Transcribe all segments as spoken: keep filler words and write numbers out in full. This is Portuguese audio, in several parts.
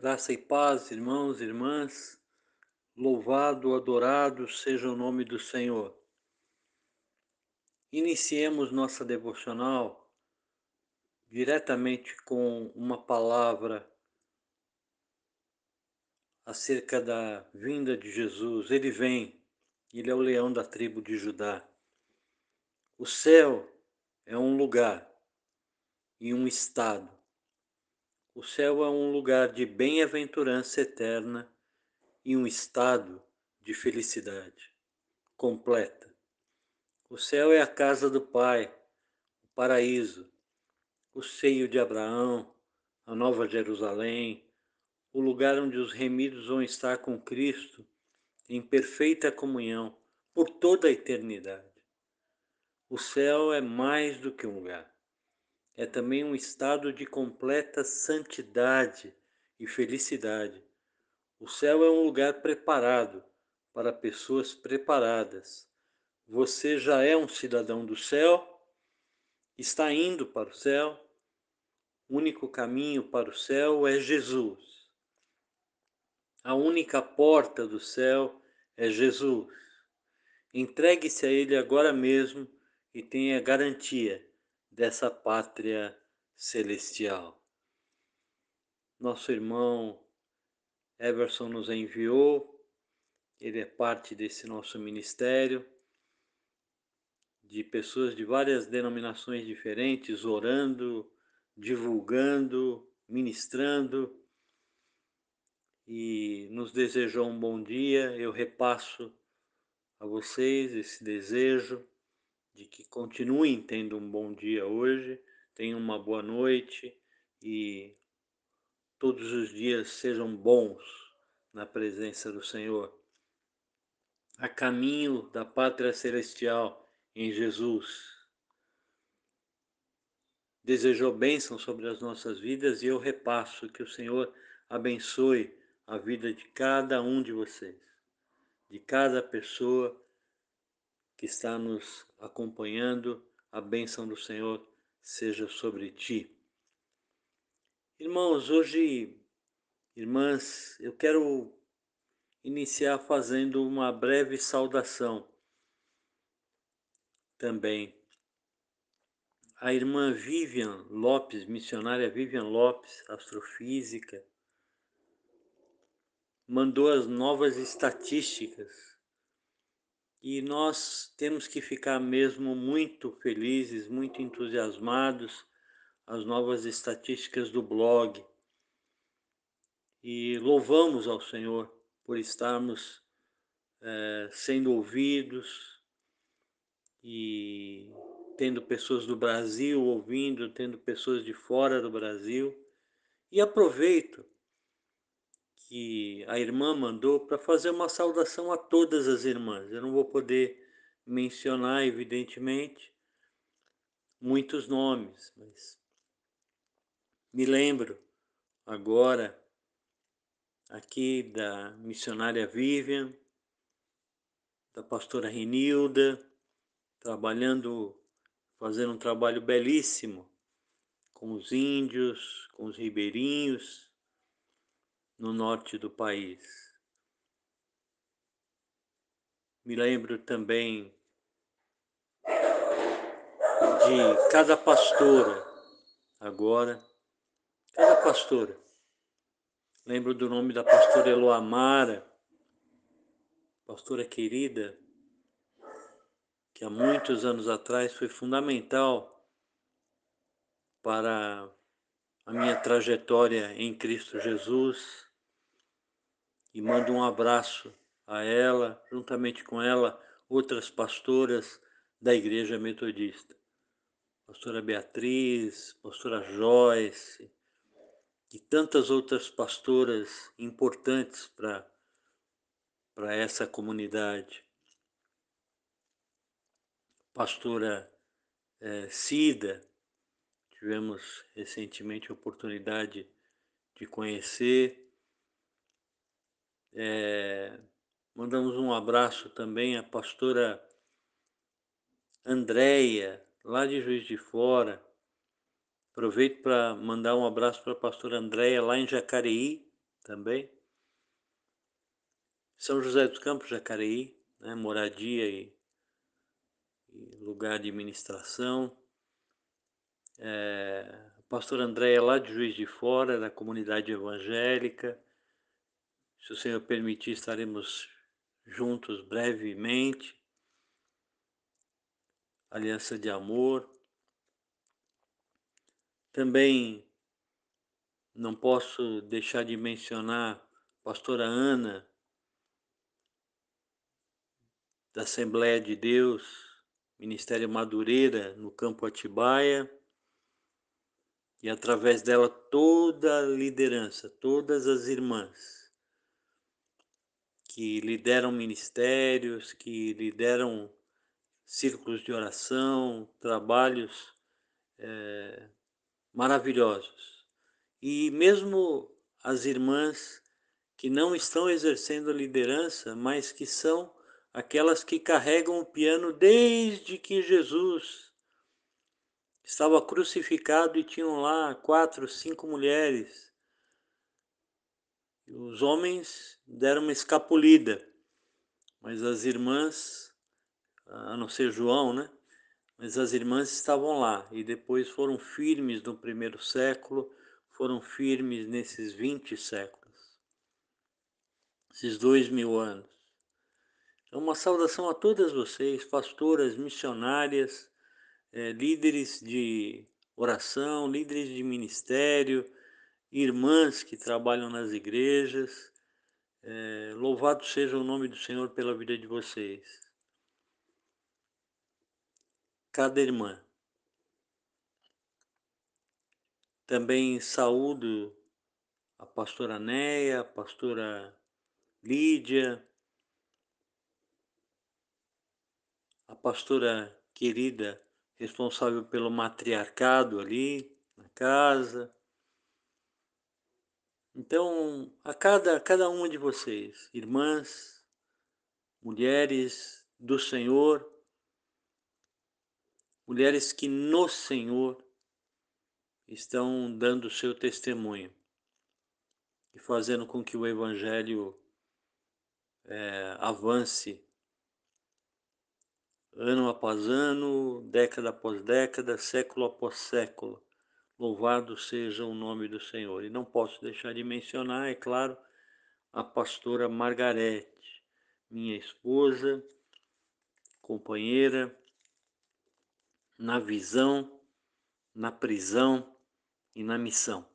Graça e paz, irmãos e irmãs, louvado, adorado seja o nome do Senhor. Iniciemos nossa devocional diretamente com uma palavra acerca da vinda de Jesus. Ele vem, ele é o leão da tribo de Judá. O céu é um lugar e um estado. O céu é um lugar de bem-aventurança eterna e um estado de felicidade completa. O céu é a casa do Pai, o paraíso, o seio de Abraão, a Nova Jerusalém, o lugar onde os remidos vão estar com Cristo em perfeita comunhão por toda a eternidade. O céu é mais do que um lugar, é também um estado de completa santidade e felicidade. O céu é um lugar preparado para pessoas preparadas. Você já é um cidadão do céu? Está indo para o céu? O único caminho para o céu é Jesus. A única porta do céu é Jesus. Entregue-se a Ele agora mesmo e tenha garantia dessa pátria celestial. Nosso irmão Everson nos enviou, ele é parte desse nosso ministério, de pessoas de várias denominações diferentes, orando, divulgando, ministrando, e nos desejou um bom dia. Eu repasso a vocês esse desejo de que continuem tendo um bom dia hoje, tenham uma boa noite e todos os dias sejam bons na presença do Senhor. A caminho da pátria celestial em Jesus. Desejou bênção sobre as nossas vidas e eu repasso que o Senhor abençoe a vida de cada um de vocês, de cada pessoa que está nos acompanhando. A bênção do Senhor seja sobre ti. Irmãos, hoje, irmãs, eu quero iniciar fazendo uma breve saudação também. A irmã Vivian Lopes, missionária Vivian Lopes, astrofísica, mandou as novas estatísticas e nós temos que ficar mesmo muito felizes, muito entusiasmados, as novas estatísticas do blog, e louvamos ao Senhor por estarmos é, sendo ouvidos e tendo pessoas do Brasil ouvindo, tendo pessoas de fora do Brasil. E aproveito que a irmã mandou para fazer uma saudação a todas as irmãs. Eu não vou poder mencionar, evidentemente, muitos nomes, mas me lembro agora aqui da missionária Vivian, da pastora Renilda, trabalhando, fazendo um trabalho belíssimo com os índios, com os ribeirinhos no norte do país. Me lembro também de cada pastora agora, cada pastora. Lembro do nome da pastora Eloamara, pastora querida, que há muitos anos atrás foi fundamental para a minha trajetória em Cristo Jesus. E mando um abraço a ela, juntamente com ela, outras pastoras da Igreja Metodista. Pastora Beatriz, pastora Joyce e tantas outras pastoras importantes para para essa comunidade. Pastora eh, Cida, tivemos recentemente a oportunidade de conhecer. É, mandamos um abraço também à pastora Andréia, lá de Juiz de Fora. Aproveito para mandar um abraço para a pastora Andréia, lá em Jacareí, também. São José dos Campos, Jacareí, né, moradia e, e lugar de ministração. É, a pastora Andréia lá de Juiz de Fora, da comunidade evangélica. Se o Senhor permitir, estaremos juntos brevemente. Aliança de Amor. Também não posso deixar de mencionar a pastora Ana, da Assembleia de Deus, Ministério Madureira, no Campo Atibaia, e através dela toda a liderança, todas as irmãs que lideram ministérios, que lideram círculos de oração, trabalhos é, maravilhosos. E mesmo as irmãs que não estão exercendo a liderança, mas que são aquelas que carregam o piano desde que Jesus estava crucificado e tinham lá quatro, cinco mulheres. Os homens deram uma escapulida, mas as irmãs, a não ser João, né? Mas as irmãs estavam lá e depois foram firmes no primeiro século, foram firmes nesses vinte séculos, esses dois mil anos. Então, uma saudação a todas vocês, pastoras, missionárias, eh, líderes de oração, líderes de ministério, irmãs que trabalham nas igrejas. Eh, louvado seja o nome do Senhor pela vida de vocês. Cada irmã. Também saúdo a pastora Néia, a pastora Lídia, a pastora querida responsável pelo matriarcado ali na casa. Então, a cada, cada uma de vocês, irmãs, mulheres do Senhor, mulheres que no Senhor estão dando o seu testemunho e fazendo com que o Evangelho é, avance ano após ano, década após década, século após século. Louvado seja o nome do Senhor. E não posso deixar de mencionar, é claro, a pastora Margarete, minha esposa, companheira, na visão, na prisão e na missão.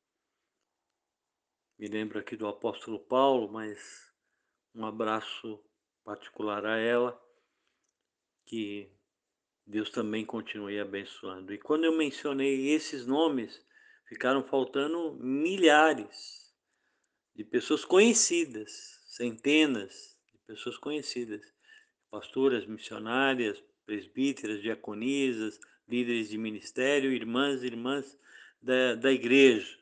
Me lembro aqui do apóstolo Paulo, mas um abraço particular a ela, que Deus também continue abençoando. E quando eu mencionei esses nomes, ficaram faltando milhares de pessoas conhecidas, centenas de pessoas conhecidas, pastoras, missionárias, presbíteras, diaconisas, líderes de ministério, irmãs e irmãs da, da igreja.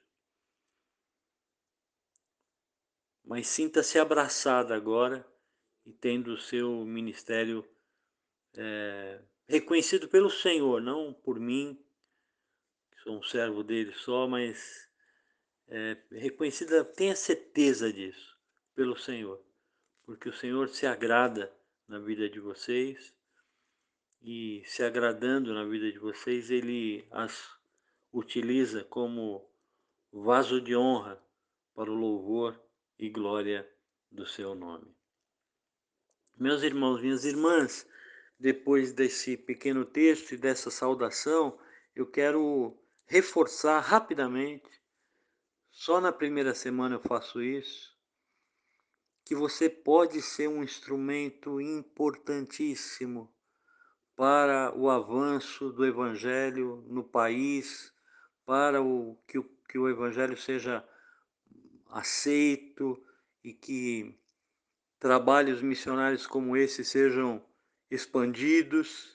Mas sinta-se abraçada agora e tendo o seu ministério é, reconhecido pelo Senhor, não por mim, que sou um servo dele só, mas é, reconhecida, tenha certeza disso, pelo Senhor, porque o Senhor se agrada na vida de vocês e, se agradando na vida de vocês, Ele as utiliza como vaso de honra para o louvor e glória do seu nome. Meus irmãos, minhas irmãs, depois desse pequeno texto e dessa saudação, eu quero reforçar rapidamente, só na primeira semana eu faço isso, que você pode ser um instrumento importantíssimo para o avanço do Evangelho no país, para o, que, o, que o Evangelho seja aceito e que trabalhos missionários como esse sejam expandidos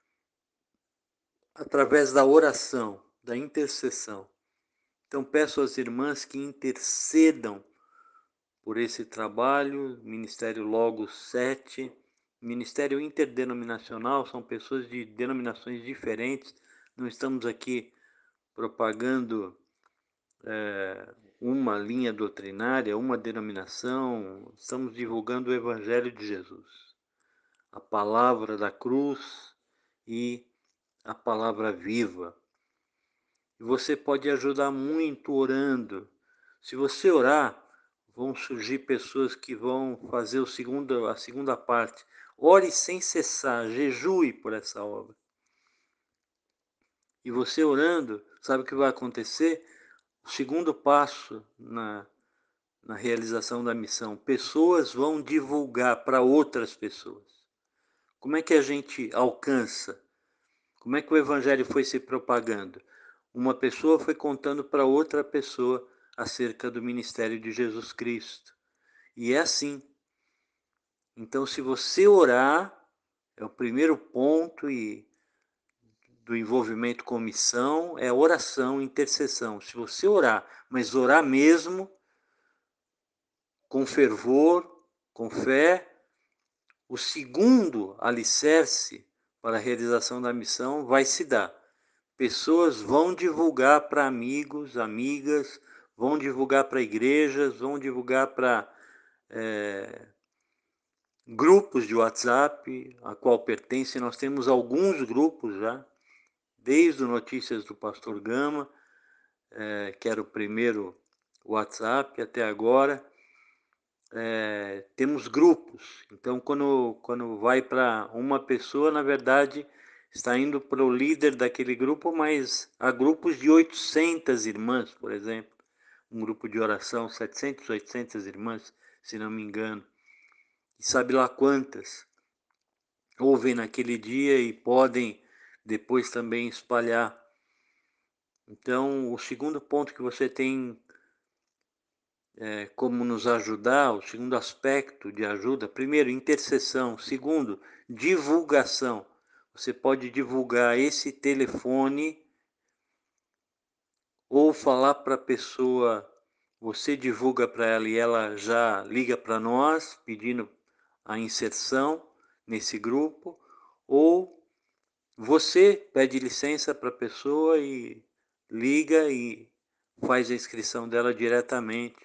através da oração, da intercessão. Então peço às irmãs que intercedam por esse trabalho, Ministério Logos sete, Ministério Interdenominacional, são pessoas de denominações diferentes, não estamos aqui propagando é, uma linha doutrinária, uma denominação, estamos divulgando o Evangelho de Jesus, a palavra da cruz e a palavra viva. E você pode ajudar muito orando. Se você orar, vão surgir pessoas que vão fazer o segundo, a segunda parte. Ore sem cessar, jejue por essa obra. E você orando, sabe o que vai acontecer? O segundo passo na, na realização da missão. Pessoas vão divulgar para outras pessoas. Como é que a gente alcança? Como é que o Evangelho foi se propagando? Uma pessoa foi contando para outra pessoa acerca do ministério de Jesus Cristo. E é assim. Então, se você orar, é o primeiro ponto e do envolvimento com missão, é oração, intercessão. Se você orar, mas orar mesmo, com fervor, com fé, o segundo alicerce para a realização da missão vai se dar. Pessoas vão divulgar para amigos, amigas, vão divulgar para igrejas, vão divulgar para é, grupos de WhatsApp, a qual pertencem. Nós temos alguns grupos já, desde o Notícias do Pastor Gama, é, que era o primeiro WhatsApp, até agora. É, temos grupos. Então, quando, quando vai para uma pessoa, na verdade, está indo para o líder daquele grupo, mas há grupos de oitocentas irmãs, por exemplo. Um grupo de oração, setecentas, oitocentas irmãs, se não me engano. E sabe lá quantas ouvem naquele dia e podem depois também espalhar. Então, o segundo ponto que você tem é, como nos ajudar, o segundo aspecto de ajuda, primeiro, intercessão, segundo, divulgação. Você pode divulgar esse telefone ou falar para a pessoa, você divulga para ela e ela já liga para nós, pedindo a inserção nesse grupo, ou você pede licença para a pessoa e liga e faz a inscrição dela diretamente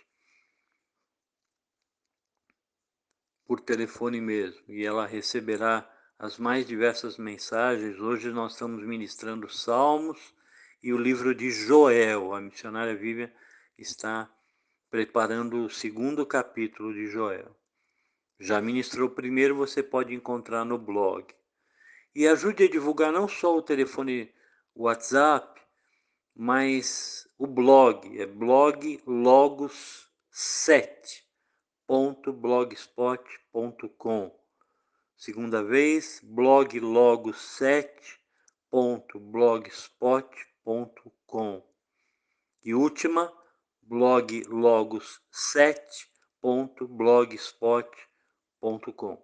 por telefone mesmo, e ela receberá as mais diversas mensagens. Hoje nós estamos ministrando Salmos e o livro de Joel. A missionária Vivian está preparando o segundo capítulo de Joel. Já ministrou o primeiro, você pode encontrar no blog. E ajude a divulgar não só o telefone WhatsApp, mas o blog, é blog logos sete ponto blogspot ponto com. Segunda vez, blog logos sete ponto blogspot ponto com. E última, blog logos sete ponto blogspot ponto com.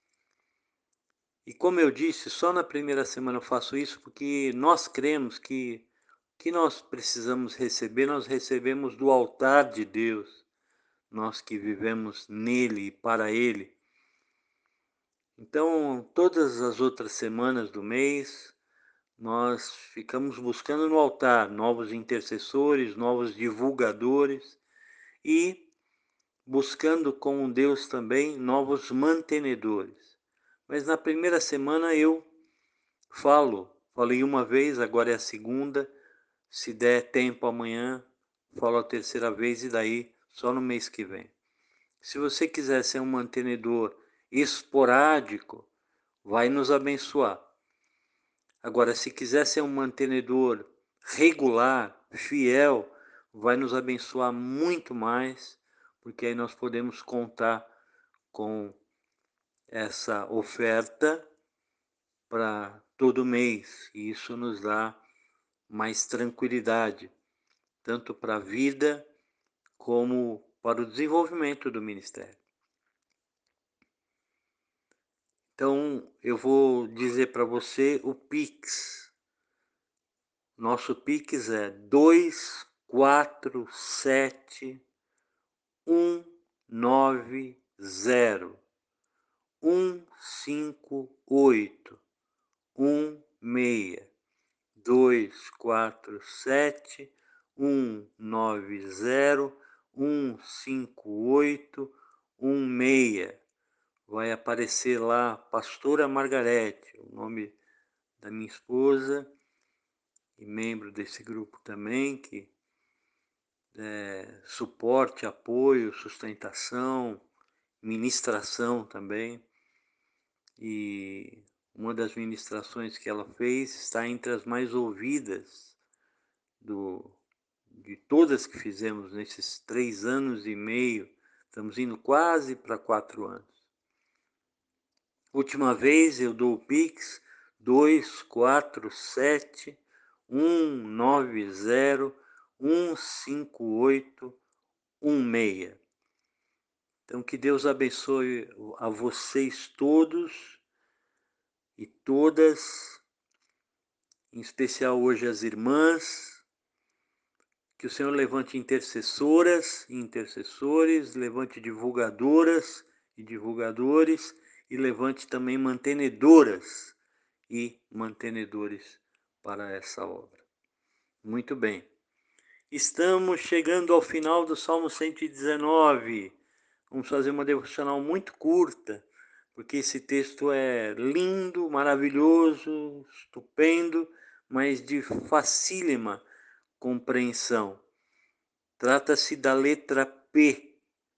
E como eu disse, só na primeira semana eu faço isso porque nós cremos que o que nós precisamos receber, nós recebemos do altar de Deus. Nós que vivemos nele e para ele. Então, todas as outras semanas do mês, nós ficamos buscando no altar novos intercessores, novos divulgadores e buscando com Deus também novos mantenedores. Mas na primeira semana eu falo, falei uma vez, agora é a segunda, se der tempo amanhã, falo a terceira vez e daí só no mês que vem. Se você quiser ser um mantenedor esporádico, vai nos abençoar. Agora, se quiser ser um mantenedor regular, fiel, vai nos abençoar muito mais, porque aí nós podemos contar com essa oferta para todo mês. E isso nos dá mais tranquilidade, tanto para a vida como para o desenvolvimento do ministério. Então, eu vou dizer para você o Pix. Nosso Pix é dois quatro sete um nove zero um cinco oito um seis. dois quatro sete um nove zero um cinco oito um seis. Vai aparecer lá, Pastora Margarete, o nome da minha esposa, e membro desse grupo também, que é, suporte, apoio, sustentação, ministração também. E uma das ministrações que ela fez está entre as mais ouvidas do, de todas que fizemos nesses três anos e meio. Estamos indo quase para quatro anos. Última vez eu dou o Pix dois quatro sete um nove zero um cinco oito um seis. Então que Deus abençoe a vocês todos e todas, em especial hoje as irmãs, que o Senhor levante intercessoras e intercessores, levante divulgadoras e divulgadores, e levante também mantenedoras e mantenedores para essa obra. Muito bem. Estamos chegando ao final do Salmo cento e dezenove. Vamos fazer uma devocional muito curta, porque esse texto é lindo, maravilhoso, estupendo, mas de facílima compreensão. Trata-se da letra P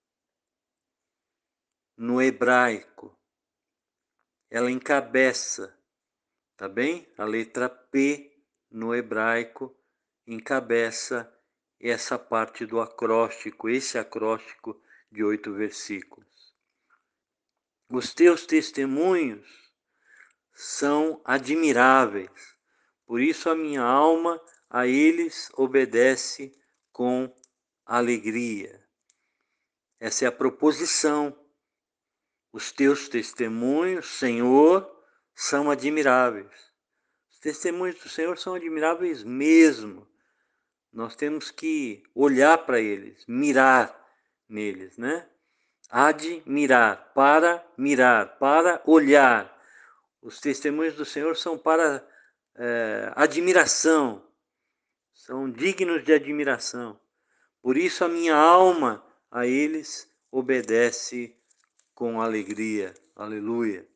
no hebraico. Ela encabeça, tá bem? A letra P no hebraico encabeça essa parte do acróstico, esse acróstico de oito versículos. Os teus testemunhos são admiráveis, por isso a minha alma a eles obedece com alegria. Essa é a proposição. Os teus testemunhos, Senhor, são admiráveis. Os testemunhos do Senhor são admiráveis mesmo. Nós temos que olhar para eles, mirar neles, né? Admirar, para mirar, para olhar. Os testemunhos do Senhor são para é, admiração, são dignos de admiração. Por isso a minha alma a eles obedece com alegria. Aleluia.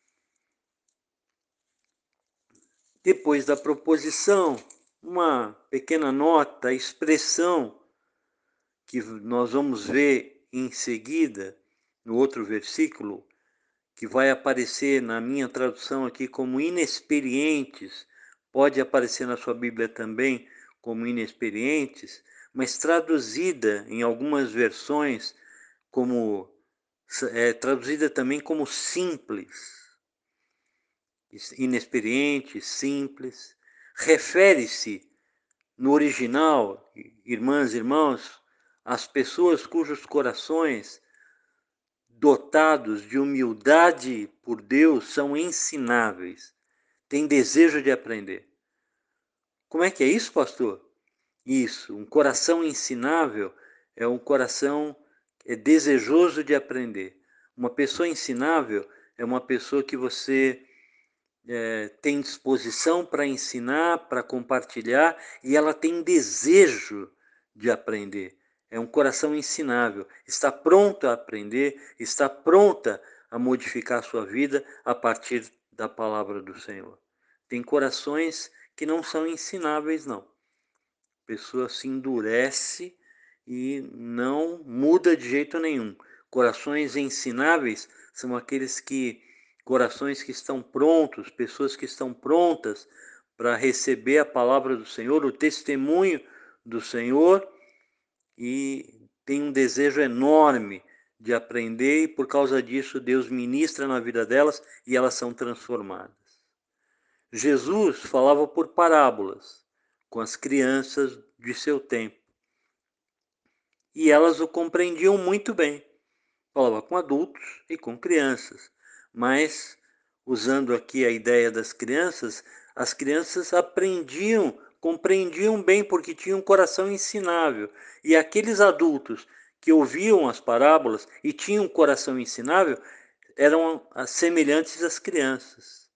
Depois da proposição, uma pequena nota, a expressão que nós vamos ver em seguida, no outro versículo, que vai aparecer na minha tradução aqui como inexperientes, pode aparecer na sua Bíblia também como inexperientes, mas traduzida em algumas versões como é, traduzida também como simples. Inexperiente, simples, refere-se no original, irmãs e irmãos, às pessoas cujos corações, dotados de humildade por Deus, são ensináveis, têm desejo de aprender. Como é que é isso, pastor? Isso, um coração ensinável é um coração é desejoso de aprender. Uma pessoa ensinável é uma pessoa que você É, tem disposição para ensinar, para compartilhar, e ela tem desejo de aprender. É um coração ensinável, está pronto a aprender, está pronta a modificar a sua vida a partir da palavra do Senhor. Tem corações que não são ensináveis, não. A pessoa se endurece e não muda de jeito nenhum. Corações ensináveis são aqueles que corações que estão prontos, pessoas que estão prontas para receber a palavra do Senhor, o testemunho do Senhor, e tem um desejo enorme de aprender, e por causa disso Deus ministra na vida delas e elas são transformadas. Jesus falava por parábolas com as crianças de seu tempo, e elas o compreendiam muito bem. Falava com adultos e com crianças, mas usando aqui a ideia das crianças, as crianças aprendiam, compreendiam bem porque tinham um coração ensinável. E aqueles adultos que ouviam as parábolas e tinham um coração ensinável eram semelhantes às crianças.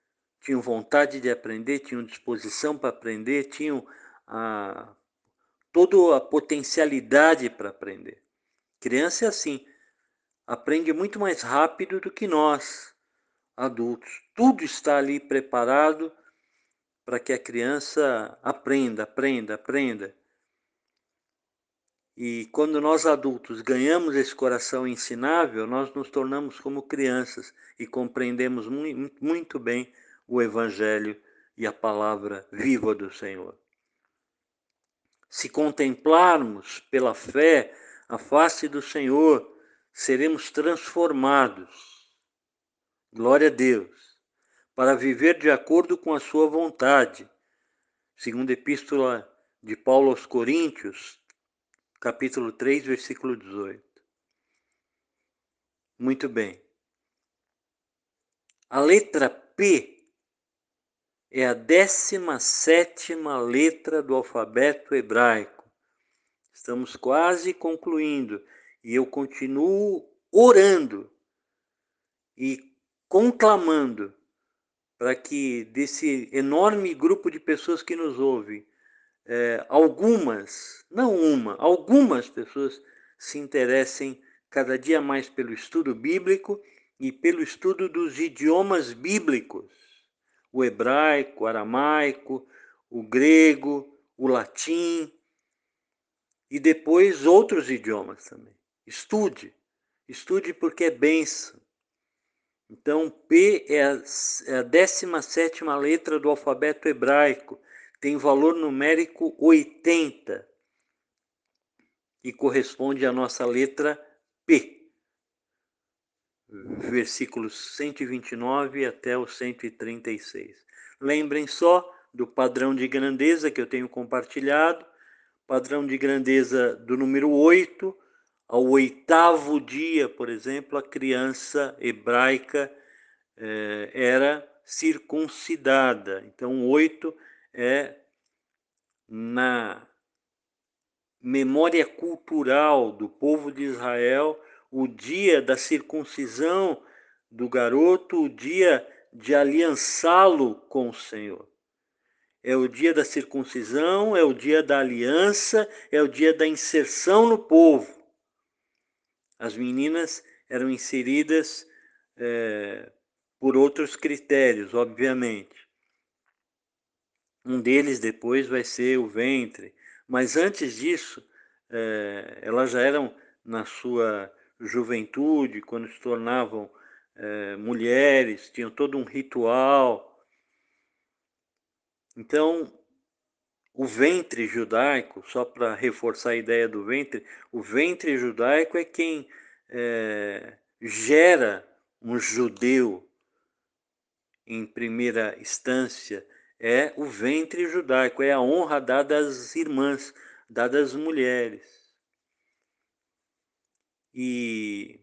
Tinham vontade de aprender, tinham disposição para aprender, tinham a toda a potencialidade para aprender. Criança é assim, aprende muito mais rápido do que nós, adultos. Tudo está ali preparado para que a criança aprenda, aprenda, aprenda. E quando nós adultos ganhamos esse coração ensinável, nós nos tornamos como crianças e compreendemos muito, muito bem o Evangelho e a palavra viva do Senhor. Se contemplarmos pela fé a face do Senhor, seremos transformados. Glória a Deus. Para viver de acordo com a sua vontade. Segundo a Epístola de Paulo aos Coríntios, capítulo três, versículo dezoito. Muito bem. A letra P é a décima sétima letra do alfabeto hebraico. Estamos quase concluindo e eu continuo orando e conclamando para que desse enorme grupo de pessoas que nos ouvem, é, algumas, não uma, algumas pessoas se interessem cada dia mais pelo estudo bíblico e pelo estudo dos idiomas bíblicos. O hebraico, o aramaico, o grego, o latim e depois outros idiomas também. Estude, estude porque é bênção. Então, P é a, é a décima sétima letra do alfabeto hebraico, tem valor numérico oitenta e corresponde à nossa letra P, versículos cento e vinte e nove até o cento e trinta e seis. Lembrem só do padrão de grandeza que eu tenho compartilhado, padrão de grandeza do número oito, ao oitavo dia, por exemplo, a criança hebraica eh, era circuncidada. Então, oito é na memória cultural do povo de Israel o dia da circuncisão do garoto, o dia de aliançá-lo com o Senhor. É o dia da circuncisão, é o dia da aliança, é o dia da inserção no povo. As meninas eram inseridas é, por outros critérios, obviamente. Um deles depois vai ser o ventre. Mas antes disso, é, elas já eram, na sua juventude, quando se tornavam é, mulheres, tinham todo um ritual. Então, o ventre judaico, só para reforçar a ideia do ventre, o ventre judaico é quem é, gera um judeu em primeira instância, é o ventre judaico, é a honra dada às irmãs, dada às mulheres. E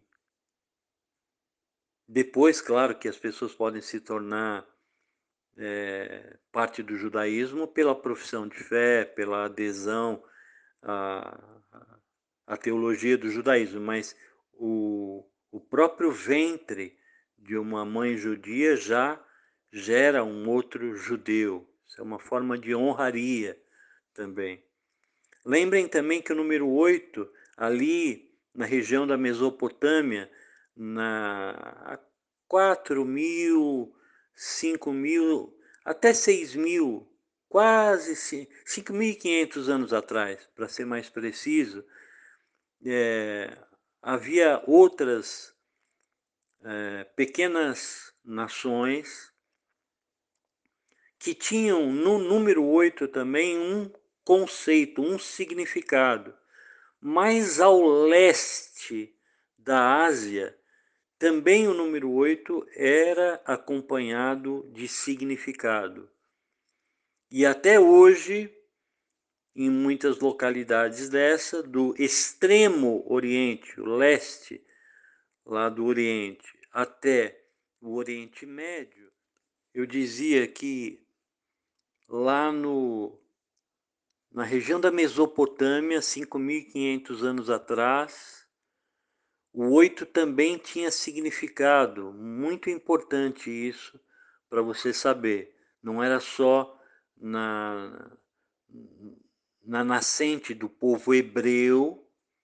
depois, claro, que as pessoas podem se tornar é, parte do judaísmo pela profissão de fé, pela adesão à, à teologia do judaísmo, mas o, o próprio ventre de uma mãe judia já gera um outro judeu. Isso é uma forma de honraria também. Lembrem também que o número oito, ali na região da Mesopotâmia, na quatro mil, cinco mil, até seis mil, quase cinco mil e quinhentos anos atrás, para ser mais preciso, é, havia outras é, pequenas nações que tinham no número oito também um conceito, um significado. Mas ao leste da Ásia, também o número oito era acompanhado de significado. E até hoje, em muitas localidades dessa, do extremo oriente, o leste, lá do Oriente, até o Oriente Médio, eu dizia que lá no, na região da Mesopotâmia, cinco mil e quinhentos anos atrás, o oito também tinha significado, muito importante isso para você saber. Não era só na, na nascente do povo hebreu,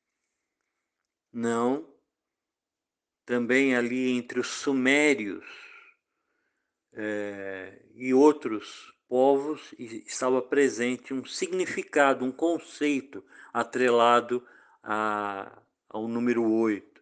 não, também ali entre os sumérios é, e outros povos estava presente um significado, um conceito atrelado a, ao número oito.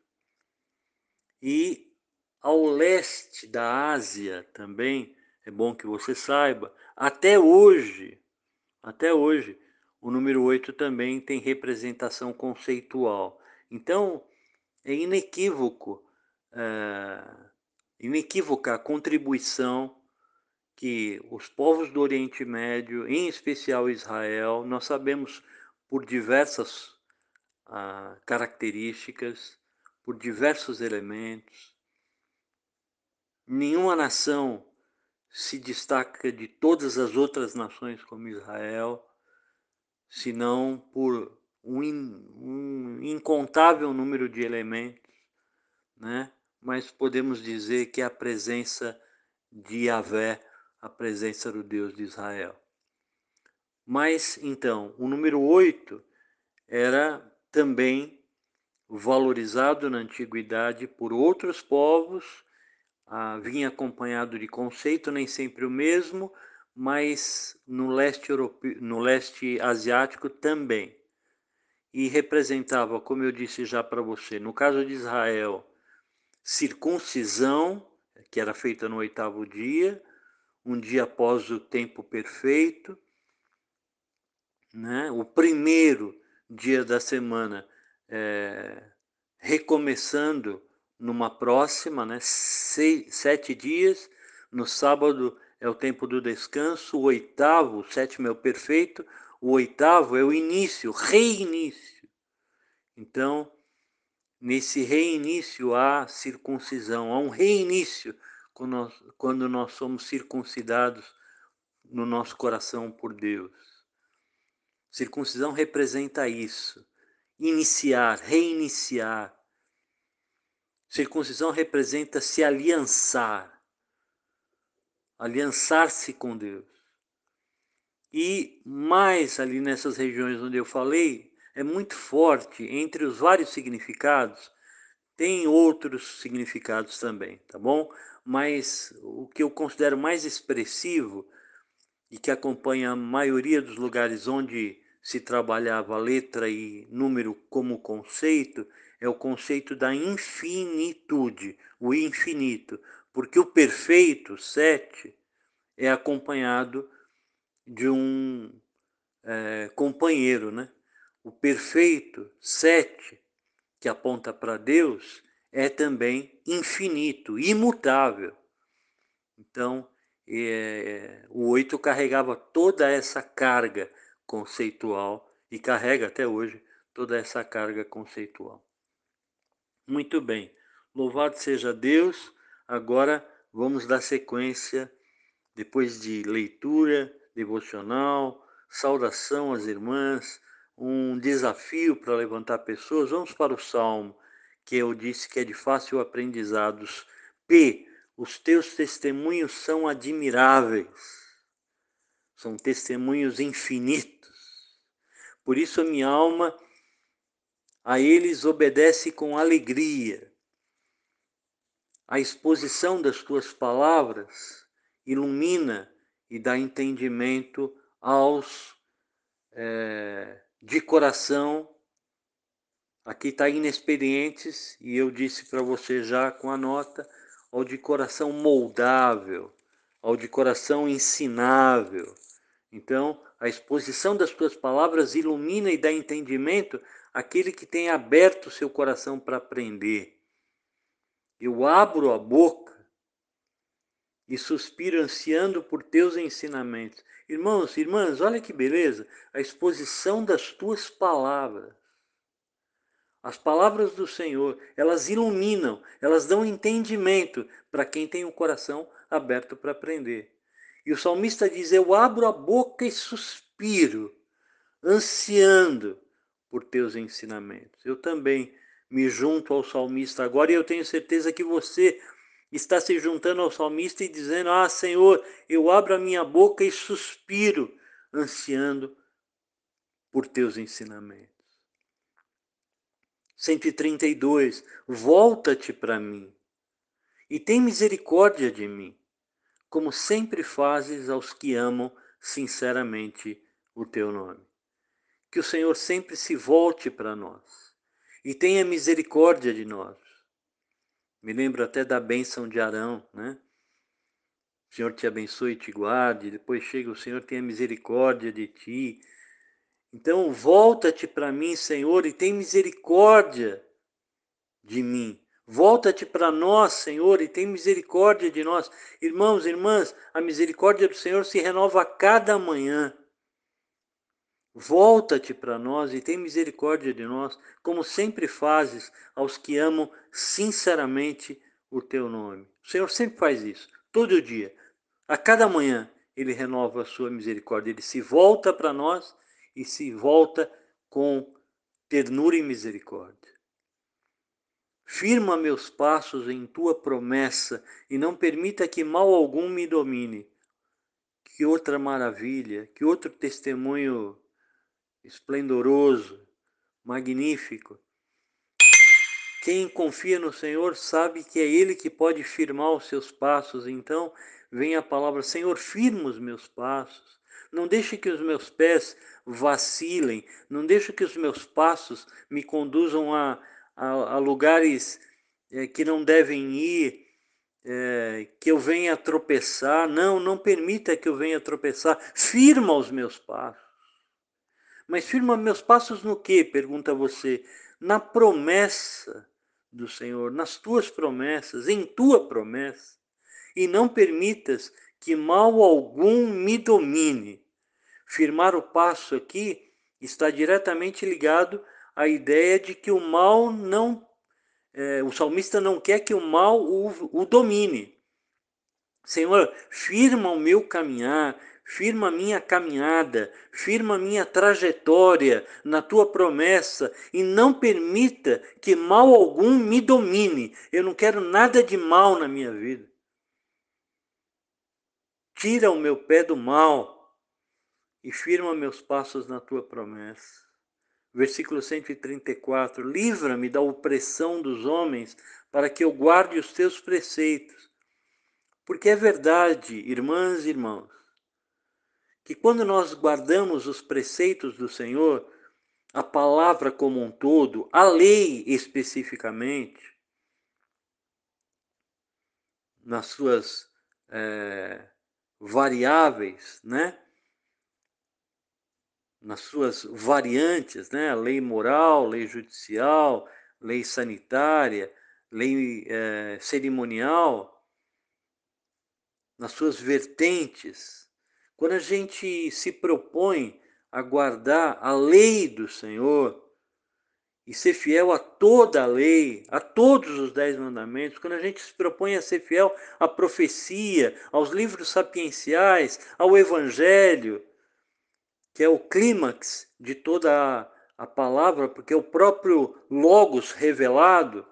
E ao leste da Ásia também, é bom que você saiba, até hoje, até hoje, o número oito também tem representação conceitual. Então, é inequívoco, é, inequívoca a contribuição que os povos do Oriente Médio, em especial Israel, nós sabemos por diversas ah, características, por diversos elementos. Nenhuma nação se destaca de todas as outras nações como Israel, senão por um, um incontável número de elementos, né? Mas podemos dizer que é a presença de Yahvé, a presença do Deus de Israel. Mas, então, o número oito era também valorizado na antiguidade por outros povos, ah, vinha acompanhado de conceito, nem sempre o mesmo, mas no leste europeu, no leste asiático também. E representava, como eu disse já para você, no caso de Israel, circuncisão, que era feita no oitavo dia, um dia após o tempo perfeito, né? O primeiro dia da semana é, recomeçando numa próxima, né? Seis, sete dias, no sábado é o tempo do descanso, o oitavo, o sétimo é o perfeito, o oitavo é o início, reinício. Então, nesse reinício há circuncisão, há um reinício quando nós, quando nós somos circuncidados no nosso coração por Deus. Circuncisão representa isso, iniciar, reiniciar. Circuncisão representa se aliançar, aliançar-se com Deus. E mais ali nessas regiões onde eu falei, é muito forte, entre os vários significados, tem outros significados também, tá bom? Mas o que eu considero mais expressivo e que acompanha a maioria dos lugares onde se trabalhava letra e número como conceito, é o conceito da infinitude, o infinito. Porque o perfeito, sete, é acompanhado de um é, companheiro, né? O perfeito, sete, que aponta para Deus, é também infinito, imutável. Então, é, o oito carregava toda essa carga conceitual e carrega até hoje toda essa carga conceitual. Muito bem, louvado seja Deus. Agora vamos dar sequência, depois de leitura devocional, saudação às irmãs, um desafio para levantar pessoas. Vamos para o Salmo, que eu disse que é de fácil aprendizado. P. Os teus testemunhos são admiráveis, são testemunhos infinitos. Por isso a minha alma a eles obedece com alegria. A exposição das tuas palavras ilumina e dá entendimento aos é, de coração. Aqui está inexperientes, e eu disse para você já com a nota, ao de coração moldável, ao de coração ensinável. Então, a exposição das tuas palavras ilumina e dá entendimento àquele que tem aberto seu coração para aprender. Eu abro a boca e suspiro ansiando por teus ensinamentos. Irmãos, irmãs, olha que beleza, a exposição das tuas palavras. As palavras do Senhor, elas iluminam, elas dão entendimento para quem tem o coração aberto para aprender. E o salmista diz, eu abro a boca e suspiro, ansiando por teus ensinamentos. Eu também me junto ao salmista agora e eu tenho certeza que você está se juntando ao salmista e dizendo, ah, Senhor, eu abro a minha boca e suspiro, ansiando por teus ensinamentos. cento e trinta e dois, volta-te para mim e tem misericórdia de mim, como sempre fazes aos que amam sinceramente o teu nome. Que o Senhor sempre se volte para nós e tenha misericórdia de nós. Me lembro até da bênção de Arão, né? O Senhor te abençoe e te guarde, depois chega o Senhor tenha misericórdia de ti. Então volta-te para mim, Senhor, e tem misericórdia de mim. Volta-te para nós, Senhor, e tem misericórdia de nós. Irmãos, irmãs, a misericórdia do Senhor se renova a cada manhã. Volta-te para nós e tem misericórdia de nós, como sempre fazes aos que amam sinceramente o teu nome. O Senhor sempre faz isso, todo dia. A cada manhã Ele renova a sua misericórdia. Ele se volta para nós e se volta com ternura e misericórdia. Firma meus passos em tua promessa e não permita que mal algum me domine. Que outra maravilha, que outro testemunho esplendoroso, magnífico. Quem confia no Senhor sabe que é Ele que pode firmar os seus passos. Então vem a palavra: Senhor, firma os meus passos. Não deixe que os meus pés vacilem. Não deixe que os meus passos me conduzam a, a, a lugares é, que não devem ir. É, que eu venha a tropeçar. Não, não permita que eu venha a tropeçar. Firma os meus passos. Mas firma meus passos no quê? Pergunta você. Na promessa do Senhor, nas tuas promessas, em tua promessa. E não permitas que mal algum me domine. Firmar o passo aqui está diretamente ligado à ideia de que o mal não... É, o salmista não quer que o mal o, o domine. Senhor, firma o meu caminhar, firma a minha caminhada, firma a minha trajetória na tua promessa e não permita que mal algum me domine. Eu não quero nada de mal na minha vida. Tira o meu pé do mal e firma meus passos na tua promessa. Versículo cento e trinta e quatro. Livra-me da opressão dos homens para que eu guarde os teus preceitos. Porque é verdade, irmãs e irmãos, que quando nós guardamos os preceitos do Senhor, a palavra como um todo, a lei especificamente, nas suas é, variáveis, né? nas suas variantes, né? A lei moral, lei judicial, lei sanitária, lei é, cerimonial, nas suas vertentes. Quando a gente se propõe a guardar a lei do Senhor e ser fiel a toda a lei, a todos os dez mandamentos, quando a gente se propõe a ser fiel à profecia, aos livros sapienciais, ao evangelho, que é o clímax de toda a, a palavra, porque é o próprio Logos revelado,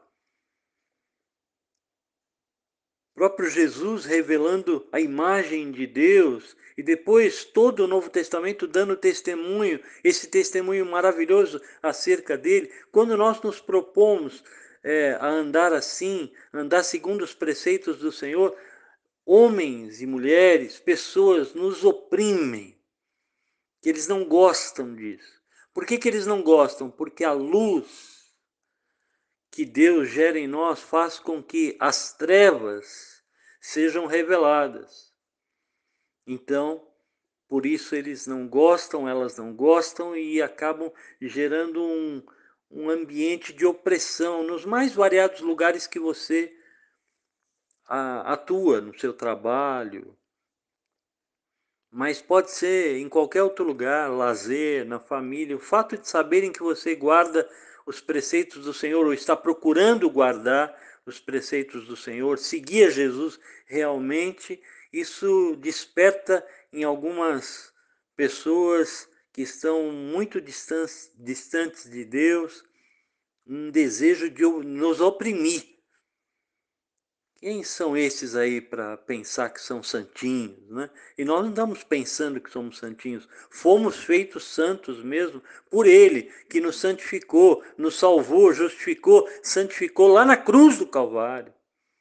o próprio Jesus revelando a imagem de Deus, e depois todo o Novo Testamento dando testemunho, esse testemunho maravilhoso acerca dele. Quando nós nos propomos é, a andar assim, andar segundo os preceitos do Senhor, homens e mulheres, pessoas nos oprimem, que eles não gostam disso. Por que que eles não gostam? Porque a luz que Deus gera em nós faz com que as trevas sejam reveladas. Então, por isso eles não gostam, elas não gostam e acabam gerando um, um ambiente de opressão nos mais variados lugares que você a, atua, no seu trabalho. Mas pode ser em qualquer outro lugar, lazer, na família. O fato de saberem que você guarda os preceitos do Senhor, ou está procurando guardar os preceitos do Senhor, seguir a Jesus realmente, isso desperta em algumas pessoas que estão muito distantes, distantes de Deus, um desejo de nos oprimir, Quem são esses aí para pensar que são santinhos, né? E nós não estamos pensando que somos santinhos. Fomos feitos santos mesmo por Ele, que nos santificou, nos salvou, justificou, santificou lá na cruz do Calvário.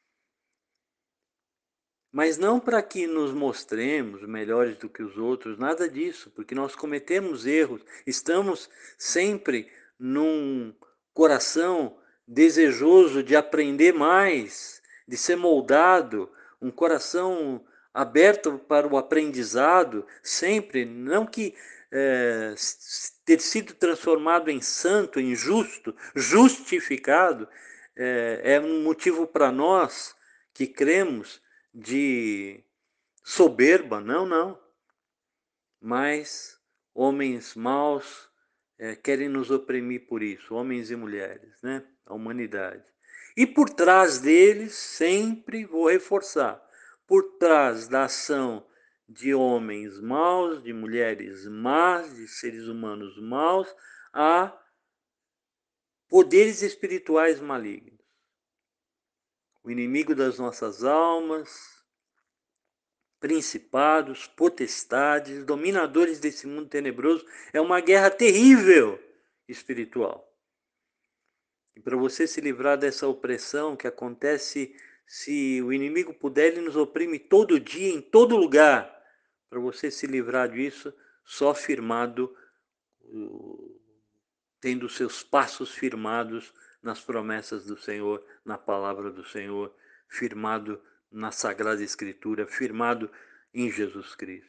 Mas não para que nos mostremos melhores do que os outros, nada disso, porque nós cometemos erros, estamos sempre num coração desejoso de aprender mais, de ser moldado, um coração aberto para o aprendizado, sempre, não que é, ter sido transformado em santo, em justo, justificado, é, é um motivo para nós que cremos de soberba, não, não. Mas homens maus é, querem nos oprimir por isso, homens e mulheres, né? A humanidade. E por trás deles, sempre vou reforçar, por trás da ação de homens maus, de mulheres más, de seres humanos maus, há poderes espirituais malignos. O inimigo das nossas almas, principados, potestades, dominadores desse mundo tenebroso, é uma guerra terrível espiritual. E para você se livrar dessa opressão que acontece, se o inimigo puder, ele nos oprime todo dia, em todo lugar. Para você se livrar disso, só firmado, tendo seus passos firmados nas promessas do Senhor, na palavra do Senhor, firmado na Sagrada Escritura, firmado em Jesus Cristo.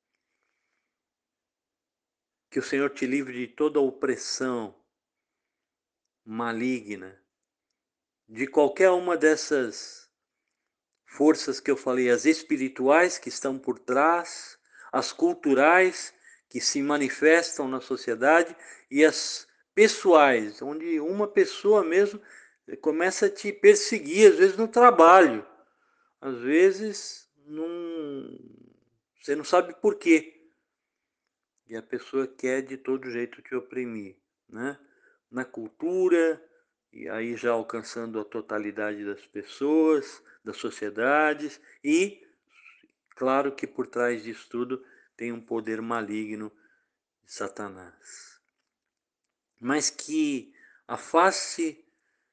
Que o Senhor te livre de toda opressão maligna, de qualquer uma dessas forças que eu falei, as espirituais que estão por trás, as culturais que se manifestam na sociedade e as pessoais, onde uma pessoa mesmo começa a te perseguir, às vezes no trabalho, às vezes num... você não sabe por quê. E a pessoa quer de todo jeito te oprimir, né? Na cultura, e aí já alcançando a totalidade das pessoas, das sociedades, e claro que por trás disso tudo tem um poder maligno de Satanás. Mas que a face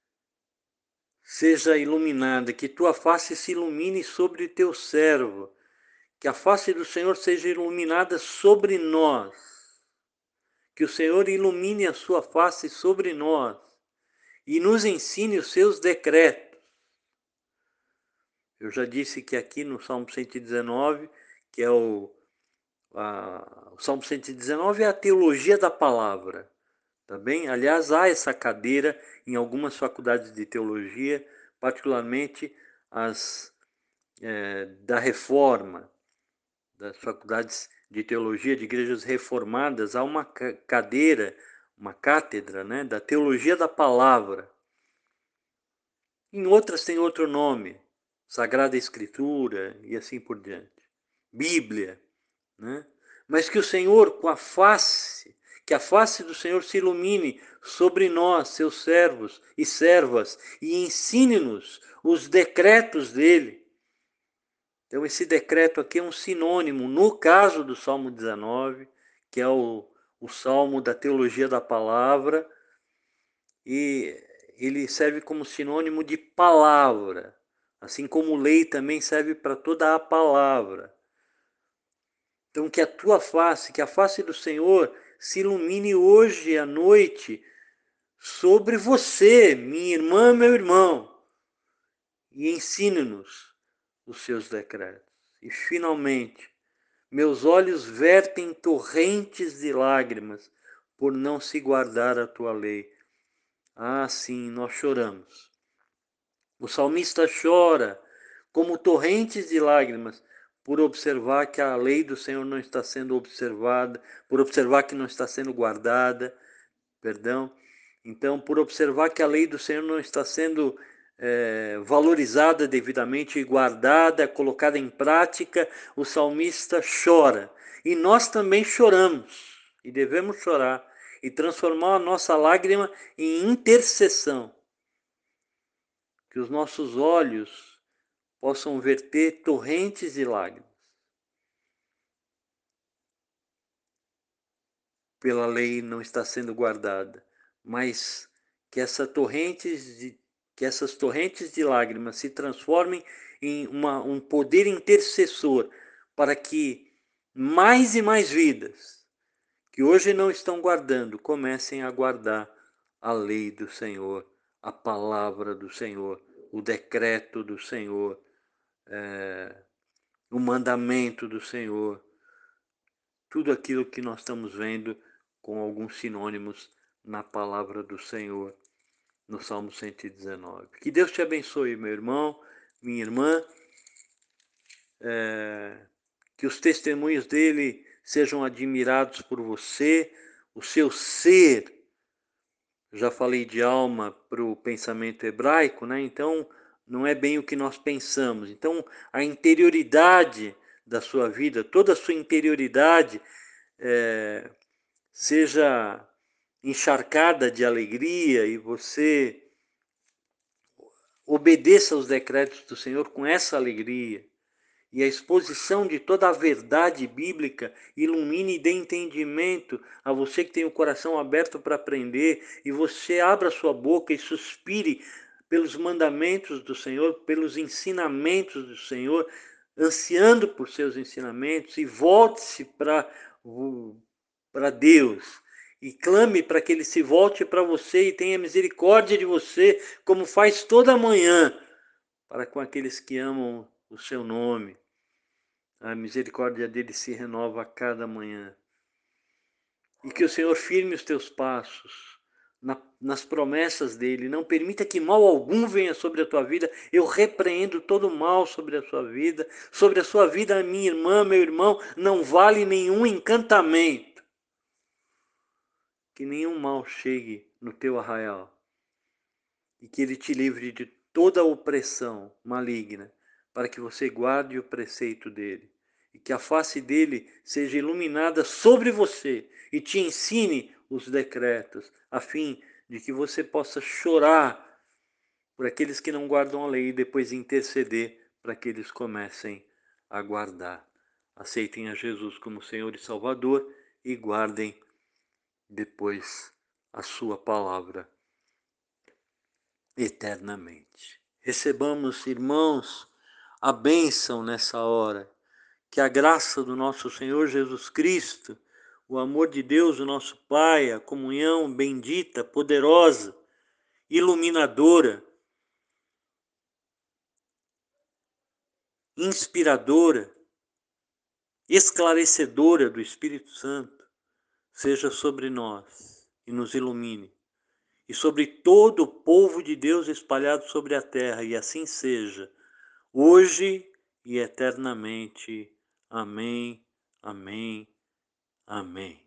seja iluminada, que tua face se ilumine sobre teu servo, que a face do Senhor seja iluminada sobre nós, que o Senhor ilumine a sua face sobre nós e nos ensine os seus decretos. Eu já disse que aqui no Salmo cento e dezenove, que é o, a, o Salmo cento e dezenove é a teologia da palavra, tá bem? Aliás, há essa cadeira em algumas faculdades de teologia, particularmente as é, da Reforma, das faculdades de teologia de igrejas reformadas, há uma cadeira, uma cátedra, né, da teologia da palavra. Em outras tem outro nome, Sagrada Escritura e assim por diante. Bíblia, né? Mas que o Senhor, com a face, que a face do Senhor se ilumine sobre nós, seus servos e servas, e ensine-nos os decretos dele. Então, esse decreto aqui é um sinônimo, no caso do Salmo dezenove, que é o, o Salmo da teologia da palavra, e ele serve como sinônimo de palavra, assim como lei também serve para toda a palavra. Então, que a tua face, que a face do Senhor se ilumine hoje à noite sobre você, minha irmã, meu irmão, e ensine-nos os seus decretos. E, finalmente, meus olhos vertem torrentes de lágrimas por não se guardar a tua lei. Ah, sim, nós choramos. O salmista chora como torrentes de lágrimas por observar que a lei do Senhor não está sendo observada, por observar que não está sendo guardada, perdão. Então, por observar que a lei do Senhor não está sendo é, valorizada devidamente e guardada, colocada em prática, o salmista chora. E nós também choramos, e devemos chorar, e transformar a nossa lágrima em intercessão. Que os nossos olhos possam verter torrentes de lágrimas pela lei não está sendo guardada, mas que essa torrentes de, que essas torrentes de lágrimas se transformem em uma, um poder intercessor para que mais e mais vidas que hoje não estão guardando comecem a guardar a lei do Senhor, a palavra do Senhor, o decreto do Senhor, é, o mandamento do Senhor, tudo aquilo que nós estamos vendo com alguns sinônimos na palavra do Senhor, no Salmo cento e dezenove. Que Deus te abençoe, meu irmão, minha irmã, é, que os testemunhos dele sejam admirados por você, o seu ser. Já falei de alma para o pensamento hebraico, né? Então não é bem o que nós pensamos. Então a interioridade da sua vida, toda a sua interioridade é, seja encharcada de alegria e você obedeça aos decretos do Senhor com essa alegria. E a exposição de toda a verdade bíblica ilumine e dê entendimento a você que tem o coração aberto para aprender, e você abra sua boca e suspire pelos mandamentos do Senhor, pelos ensinamentos do Senhor, ansiando por seus ensinamentos, e volte-se para para Deus e clame para que Ele se volte para você e tenha misericórdia de você, como faz toda manhã para com aqueles que amam o seu nome. A misericórdia dele se renova a cada manhã. E que o Senhor firme os teus passos na, nas promessas dele. Não permita que mal algum venha sobre a tua vida. Eu repreendo todo mal sobre a sua vida. Sobre a sua vida, minha irmã, meu irmão, não vale nenhum encantamento. Que nenhum mal chegue no teu arraial. E que ele te livre de toda opressão maligna, para que você guarde o preceito dele. E que a face dele seja iluminada sobre você e te ensine os decretos, a fim de que você possa chorar por aqueles que não guardam a lei e depois interceder para que eles comecem a guardar. Aceitem a Jesus como Senhor e Salvador e guardem depois a sua palavra eternamente. Recebamos, irmãos, a bênção nessa hora. Que a graça do nosso Senhor Jesus Cristo, o amor de Deus, o nosso Pai, a comunhão bendita, poderosa, iluminadora, inspiradora, esclarecedora do Espírito Santo, seja sobre nós e nos ilumine, e sobre todo o povo de Deus espalhado sobre a terra, e assim seja, hoje e eternamente. Amém, amém, amém.